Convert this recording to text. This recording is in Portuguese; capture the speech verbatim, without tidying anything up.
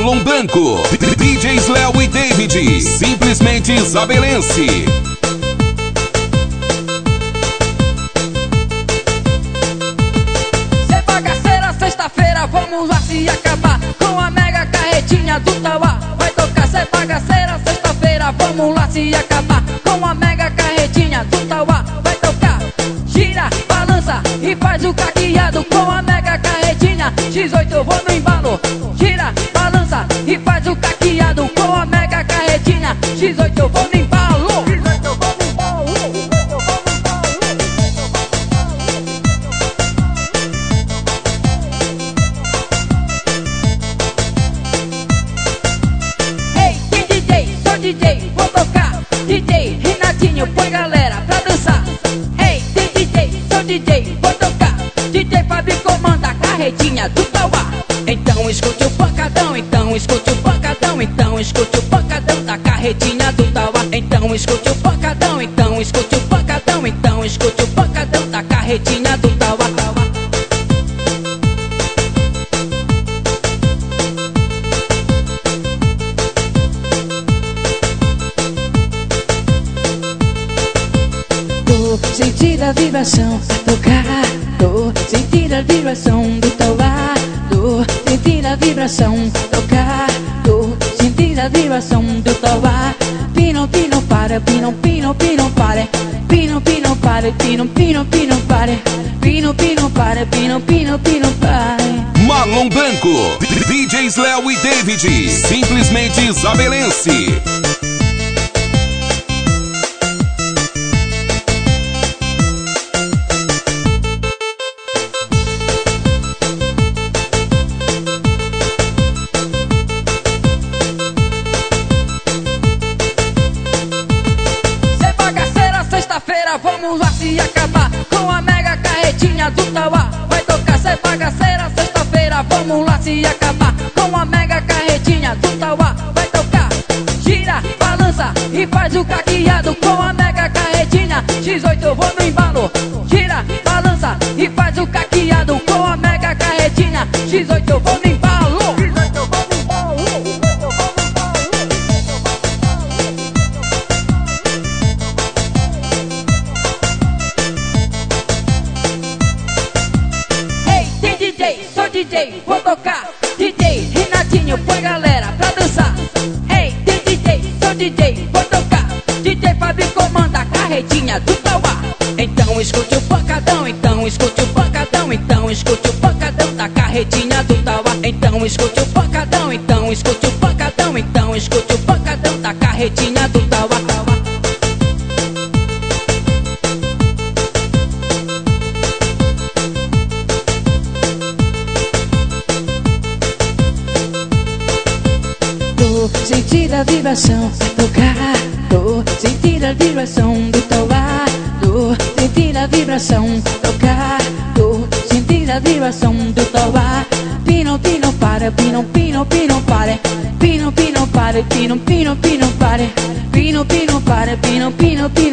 Marlon Branco, D Js Léo e David, simplesmente isabelense. Cê bagaceira, sexta-feira, vamos lá se acabar com a mega carretinha do Tauá. Vai tocar, cê bagaceira, sexta-feira, vamos lá se acabar com a mega carretinha do Tauá. Vai tocar, gira, balança e faz o caqueado com a mega carretinha. X oito eu vou no embalo, gira, balança e faz o caqueado com a mega carretinha. X oito eu vou no embalo. Hey, D J, sou D J, vou tocar. D J Renatinho, põe galera pra dançar. Hey, D J, sou D J, vou tocar. D J Fábio comanda a carretinha do Tauá. Então escute o pancadão, então escute o pancadão, então escute o pancadão da carretinha do Tauá. Então escute o pancadão, então escute o pancadão, então escute o pancadão da carretinha do Tauá. Tô sentindo a vibração tocar, tô sentindo a vibração do Tauá. Tô sentindo a vibração tocar, tô sentindo a vibração do Tauá. Pino, pino, para, pino, pino, pino, para. Pino, pino, para, pino, pino, pino, para. Pino, pino, para, pino, pino, pino, para. Marlon Branco, D Js Léo e David, simplesmente isabelense. Cê bagaceira, sexta-feira, vamos lá se acabar com a mega carretinha do Tauá. Vai tocar, cê bagaceira, sexta-feira, vamos lá se acabar com a mega carretinha do Tauá. Vai tocar, gira, balança e faz o caqueado com a mega carretinha. X oito eu vou no embalo, gira, balança e faz o caqueado com a mega carretinha. X oito eu vou no embalo. Hey, tem D J, sou D J, vou tocar. D J Renatinho, põe galera pra dançar. Hey, tem D J, sou D J, vou tocar. D J Fábio comanda a carretinha do Tauá. Então escute o pancadão, então escute o pancadão, então escute o pancadão da carretinha do Tauá. Então escute o pancadão, então escute o pancadão, então escute o pancadão da carretinha do Tauá. Tô sentindo a vibração tocar, tô sentindo a vibração do Tauá. Tô sentindo a vibração tocar, tô sentindo a vibração do Tauá. Pino, pino, para, pino, pino, pino, para. Pino, pino, para, pino, pino, pino, para. Pino, pino, para, pino, pino, pino.